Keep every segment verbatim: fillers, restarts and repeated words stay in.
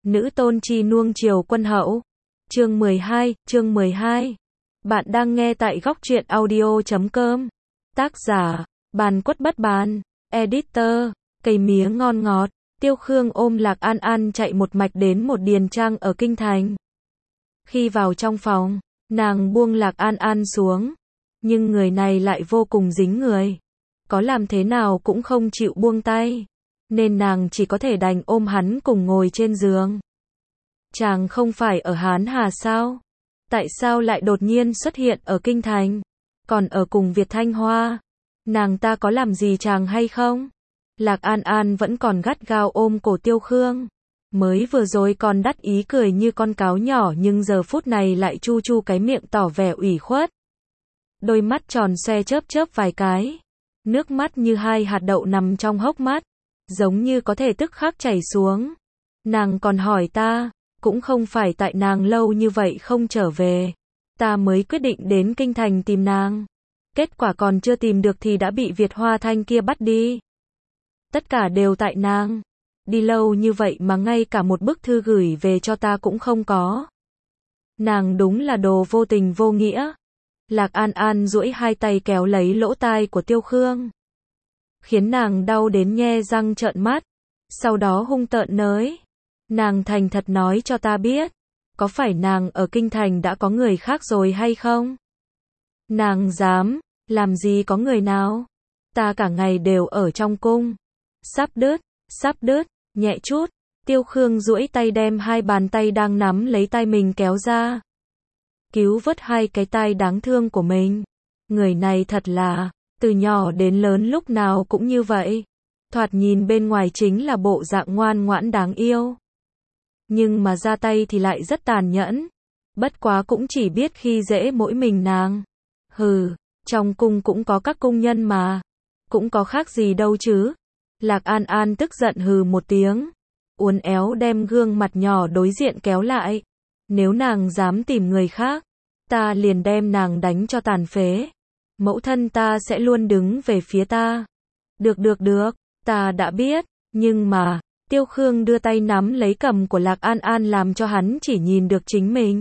Nữ tôn chi nuông chiều quân hậu. Chương mười hai, chương mười hai. Bạn đang nghe tại góc truyện audio chấm com. Tác giả, Bàn Quất Bất Bàn. Editor, Cây Mía Ngon Ngọt. Tiêu Khương ôm Lạc An An chạy một mạch đến một điền trang ở Kinh Thành. Khi vào trong phòng, nàng buông Lạc An An xuống. Nhưng người này lại vô cùng dính người. Có làm thế nào cũng không chịu buông tay. Nên nàng chỉ có thể đành ôm hắn cùng ngồi trên giường. Chàng không phải ở Hán Hà sao? Tại sao lại đột nhiên xuất hiện ở Kinh Thành? Còn ở cùng Việt Thanh Hoa? Nàng ta có làm gì chàng hay không? Lạc An An vẫn còn gắt gao ôm cổ Tiêu Khương. Mới vừa rồi còn đắc ý cười như con cáo nhỏ, nhưng giờ phút này lại chu chu cái miệng tỏ vẻ ủy khuất. Đôi mắt tròn xoe chớp chớp vài cái. Nước mắt như hai hạt đậu nằm trong hốc mắt. Giống như có thể tức khắc chảy xuống. Nàng còn hỏi ta, cũng không phải tại nàng lâu như vậy không trở về. Ta mới quyết định đến Kinh Thành tìm nàng. Kết quả còn chưa tìm được thì đã bị Việt Hoa Thanh kia bắt đi. Tất cả đều tại nàng. Đi lâu như vậy mà ngay cả một bức thư gửi về cho ta cũng không có. Nàng đúng là đồ vô tình vô nghĩa. Lạc An An duỗi hai tay kéo lấy lỗ tai của Tiêu Khương. Khiến nàng đau đến nhe răng trợn mắt. Sau đó hung tợn nới. Nàng thành thật nói cho ta biết. Có phải nàng ở Kinh Thành đã có người khác rồi hay không? Nàng dám, làm gì có người nào? Ta cả ngày đều ở trong cung. Sắp đứt, sắp đứt, nhẹ chút. Tiêu Khương duỗi tay đem hai bàn tay đang nắm lấy tay mình kéo ra. Cứu vớt hai cái tai đáng thương của mình. Người này thật là, từ nhỏ đến lớn lúc nào cũng như vậy. Thoạt nhìn bên ngoài chính là bộ dạng ngoan ngoãn đáng yêu. Nhưng mà ra tay thì lại rất tàn nhẫn. Bất quá cũng chỉ biết khi dễ mỗi mình nàng. Hừ, trong cung cũng có các cung nhân mà. Cũng có khác gì đâu chứ. Lạc An An tức giận hừ một tiếng. Uốn éo đem gương mặt nhỏ đối diện kéo lại. Nếu nàng dám tìm người khác, ta liền đem nàng đánh cho tàn phế. Mẫu thân ta sẽ luôn đứng về phía ta. Được được được, ta đã biết, nhưng mà, Tiêu Khương đưa tay nắm lấy cằm của Lạc An An làm cho hắn chỉ nhìn được chính mình.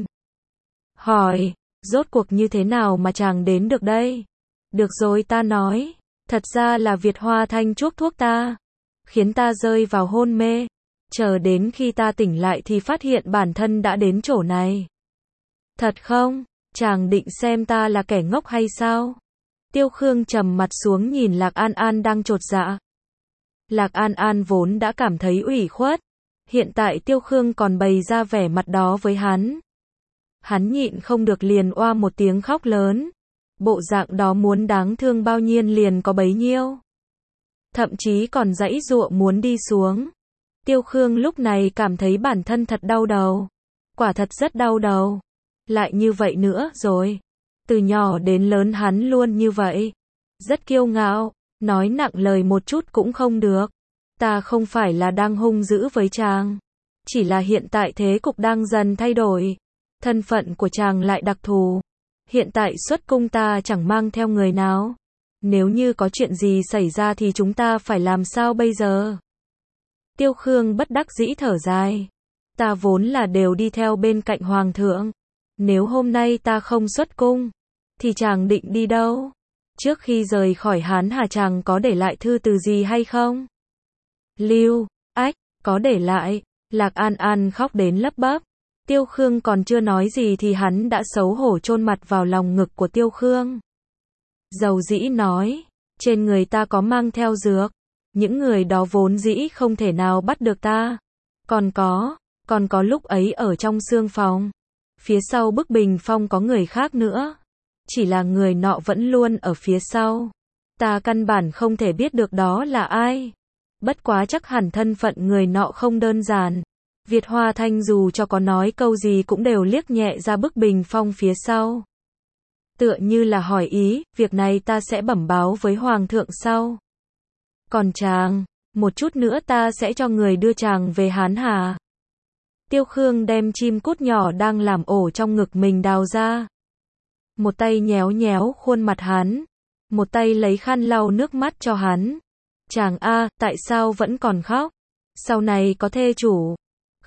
Hỏi, rốt cuộc như thế nào mà chàng đến được đây? Được rồi ta nói, thật ra là Việt Hoa Thanh chuốc thuốc ta, khiến ta rơi vào hôn mê. Chờ đến khi ta tỉnh lại thì phát hiện bản thân đã đến chỗ này. Thật không? Chàng định xem ta là kẻ ngốc hay sao? Tiêu Khương trầm mặt xuống nhìn Lạc An An đang chột dạ. Lạc An An vốn đã cảm thấy ủy khuất. Hiện tại Tiêu Khương còn bày ra vẻ mặt đó với hắn. Hắn nhịn không được liền oa một tiếng khóc lớn. Bộ dạng đó muốn đáng thương bao nhiêu liền có bấy nhiêu. Thậm chí còn giãy giụa muốn đi xuống. Tiêu Khương lúc này cảm thấy bản thân thật đau đầu. Quả thật rất đau đầu. Lại như vậy nữa rồi. Từ nhỏ đến lớn hắn luôn như vậy. Rất kiêu ngạo. Nói nặng lời một chút cũng không được. Ta không phải là đang hung dữ với chàng. Chỉ là hiện tại thế cục đang dần thay đổi. Thân phận của chàng lại đặc thù. Hiện tại xuất cung ta chẳng mang theo người nào. Nếu như có chuyện gì xảy ra thì chúng ta phải làm sao bây giờ? Tiêu Khương bất đắc dĩ thở dài. Ta vốn là đều đi theo bên cạnh Hoàng thượng. Nếu hôm nay ta không xuất cung, thì chàng định đi đâu? Trước khi rời khỏi Hán Hà chàng có để lại thư từ gì hay không? Lưu, ách, có để lại. Lạc An An khóc đến lấp bắp. Tiêu Khương còn chưa nói gì thì hắn đã xấu hổ chôn mặt vào lòng ngực của Tiêu Khương. Dầu dĩ nói, trên người ta có mang theo dược. Những người đó vốn dĩ không thể nào bắt được ta. Còn có, còn có lúc ấy ở trong xương phòng. Phía sau bức bình phong có người khác nữa. Chỉ là người nọ vẫn luôn ở phía sau. Ta căn bản không thể biết được đó là ai. Bất quá chắc hẳn thân phận người nọ không đơn giản. Việt Hoa Thanh dù cho có nói câu gì cũng đều liếc nhẹ ra bức bình phong phía sau. Tựa như là hỏi ý, việc này ta sẽ bẩm báo với Hoàng thượng sau. Còn chàng, một chút nữa ta sẽ cho người đưa chàng về Hán Hà. Tiêu Khương đem chim cút nhỏ đang làm ổ trong ngực mình đào ra. Một tay nhéo nhéo khuôn mặt hắn. Một tay lấy khăn lau nước mắt cho hắn. Chàng a, tại sao vẫn còn khóc? Sau này có thê chủ.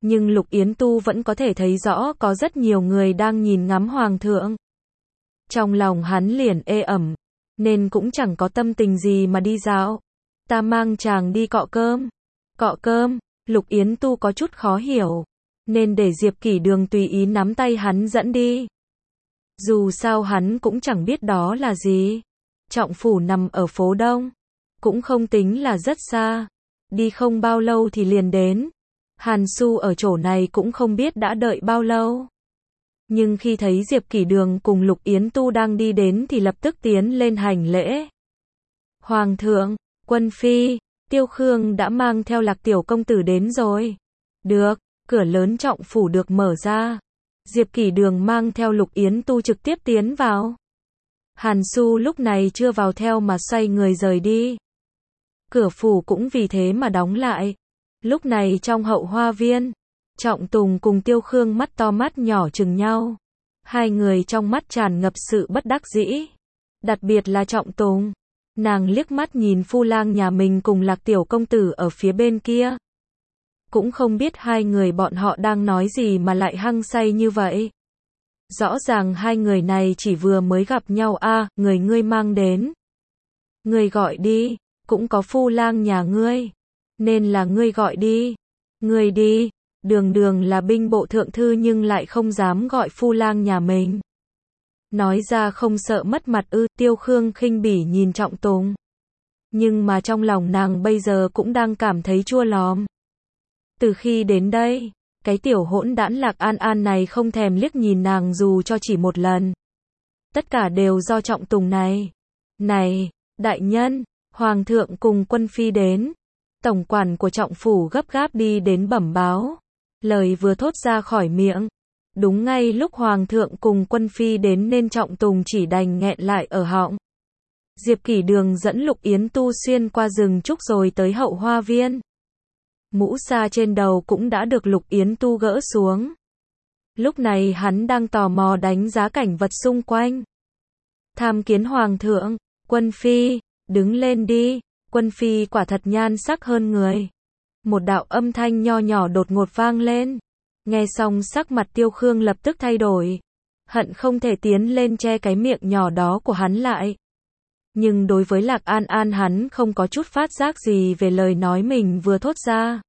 Nhưng Lục Yến Tu vẫn có thể thấy rõ có rất nhiều người đang nhìn ngắm Hoàng thượng. Trong lòng hắn liền ê ẩm, nên cũng chẳng có tâm tình gì mà đi dạo. Ta mang chàng đi cọ cơm. Cọ cơm, Lục Yến Tu có chút khó hiểu, nên để Diệp Kỷ Đường tùy ý nắm tay hắn dẫn đi. Dù sao hắn cũng chẳng biết đó là gì. Trọng phủ nằm ở phố Đông, cũng không tính là rất xa. Đi không bao lâu thì liền đến. Hàn Xu ở chỗ này cũng không biết đã đợi bao lâu. Nhưng khi thấy Diệp Kỷ Đường cùng Lục Yến Tu đang đi đến thì lập tức tiến lên hành lễ. Hoàng thượng, Quân Phi, Tiêu Khương đã mang theo Lạc tiểu công tử đến rồi. Được, cửa lớn trọng phủ được mở ra. Diệp Kỷ Đường mang theo Lục Yến Tu trực tiếp tiến vào. Hàn Xu lúc này chưa vào theo mà xoay người rời đi. Cửa phủ cũng vì thế mà đóng lại. Lúc này trong hậu hoa viên, Trọng Tùng cùng Tiêu Khương mắt to mắt nhỏ chừng nhau. Hai người trong mắt tràn ngập sự bất đắc dĩ. Đặc biệt là Trọng Tùng. Nàng liếc mắt nhìn phu lang nhà mình cùng Lạc tiểu công tử ở phía bên kia. Cũng không biết hai người bọn họ đang nói gì mà lại hăng say như vậy. Rõ ràng hai người này chỉ vừa mới gặp nhau a, à, người ngươi mang đến. Ngươi gọi đi, cũng có phu lang nhà ngươi. Nên là ngươi gọi đi. Ngươi đi, đường đường là binh bộ thượng thư nhưng lại không dám gọi phu lang nhà mình. Nói ra không sợ mất mặt ư, Tiêu Khương khinh bỉ nhìn Trọng Tùng. Nhưng mà trong lòng nàng bây giờ cũng đang cảm thấy chua lòm. Từ khi đến đây, cái tiểu hỗn đản Lạc An An này không thèm liếc nhìn nàng dù cho chỉ một lần. Tất cả đều do Trọng Tùng này. Này, đại nhân, Hoàng thượng cùng Quân Phi đến. Tổng quản của Trọng phủ gấp gáp đi đến bẩm báo. Lời vừa thốt ra khỏi miệng. Đúng ngay lúc Hoàng thượng cùng Quân Phi đến nên Trọng Tùng chỉ đành nghẹn lại ở họng. Diệp Kỷ Đường dẫn Lục Yến Tu xuyên qua rừng trúc rồi tới hậu hoa viên. Mũ sa trên đầu cũng đã được Lục Yến Tu gỡ xuống. Lúc này hắn đang tò mò đánh giá cảnh vật xung quanh. Tham kiến Hoàng thượng, Quân Phi, đứng lên đi. Quân Phi quả thật nhan sắc hơn người. Một đạo âm thanh nho nhỏ đột ngột vang lên. Nghe xong sắc mặt Tiêu Khương lập tức thay đổi. Hận không thể tiến lên che cái miệng nhỏ đó của hắn lại. Nhưng đối với Lạc An An hắn không có chút phát giác gì về lời nói mình vừa thốt ra.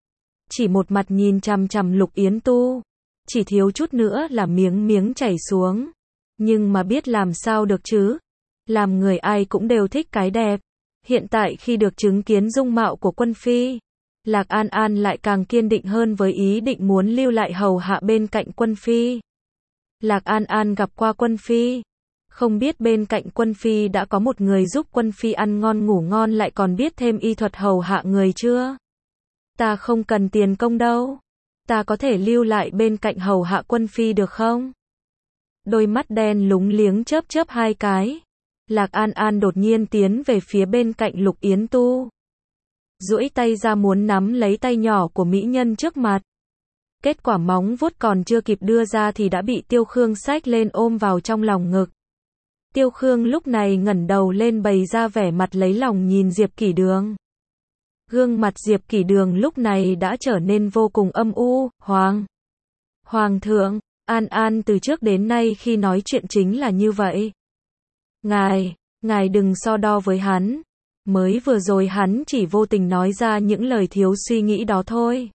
Chỉ một mặt nhìn chằm chằm Lục Yến Tu. Chỉ thiếu chút nữa là miếng miếng chảy xuống. Nhưng mà biết làm sao được chứ. Làm người ai cũng đều thích cái đẹp. Hiện tại khi được chứng kiến dung mạo của Quân Phi, Lạc An An lại càng kiên định hơn với ý định muốn lưu lại hầu hạ bên cạnh Quân Phi. Lạc An An gặp qua Quân Phi. Không biết bên cạnh Quân Phi đã có một người giúp Quân Phi ăn ngon ngủ ngon lại còn biết thêm y thuật hầu hạ người chưa? Ta không cần tiền công đâu. Ta có thể lưu lại bên cạnh hầu hạ Quân Phi được không? Đôi mắt đen lúng liếng chớp chớp hai cái. Lạc An An đột nhiên tiến về phía bên cạnh Lục Yến Tu. Duỗi tay ra muốn nắm lấy tay nhỏ của mỹ nhân trước mặt. Kết quả móng vuốt còn chưa kịp đưa ra thì đã bị Tiêu Khương xách lên ôm vào trong lòng ngực. Tiêu Khương lúc này ngẩng đầu lên bày ra vẻ mặt lấy lòng nhìn Diệp Kỷ Đường. Gương mặt Diệp Kỷ Đường lúc này đã trở nên vô cùng âm u. Hoàng Hoàng thượng, An An từ trước đến nay khi nói chuyện chính là như vậy. Ngài, ngài đừng so đo với hắn. Mới vừa rồi hắn chỉ vô tình nói ra những lời thiếu suy nghĩ đó thôi.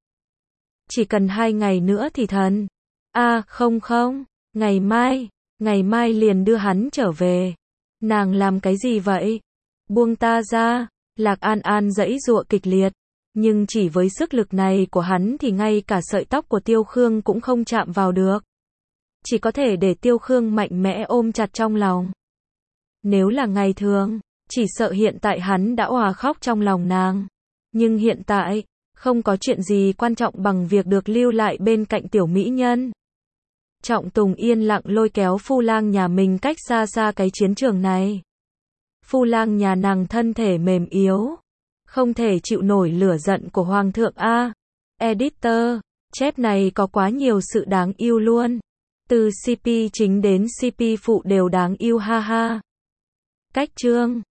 Chỉ cần hai ngày nữa thì thần. A, à, không không, ngày mai, ngày mai liền đưa hắn trở về. Nàng làm cái gì vậy? Buông ta ra. Lạc An An giãy giụa kịch liệt. Nhưng chỉ với sức lực này của hắn thì ngay cả sợi tóc của Tiêu Khương cũng không chạm vào được. Chỉ có thể để Tiêu Khương mạnh mẽ ôm chặt trong lòng. Nếu là ngày thường, chỉ sợ hiện tại hắn đã òa khóc trong lòng nàng. Nhưng hiện tại, không có chuyện gì quan trọng bằng việc được lưu lại bên cạnh tiểu mỹ nhân. Trọng Tùng yên lặng lôi kéo phu lang nhà mình cách xa xa cái chiến trường này. Phu lang nhà nàng thân thể mềm yếu, không thể chịu nổi lửa giận của Hoàng thượng A. Editor, chép này có quá nhiều sự đáng yêu luôn. Từ xê pê chính đến xê pê phụ đều đáng yêu ha ha. Cách chương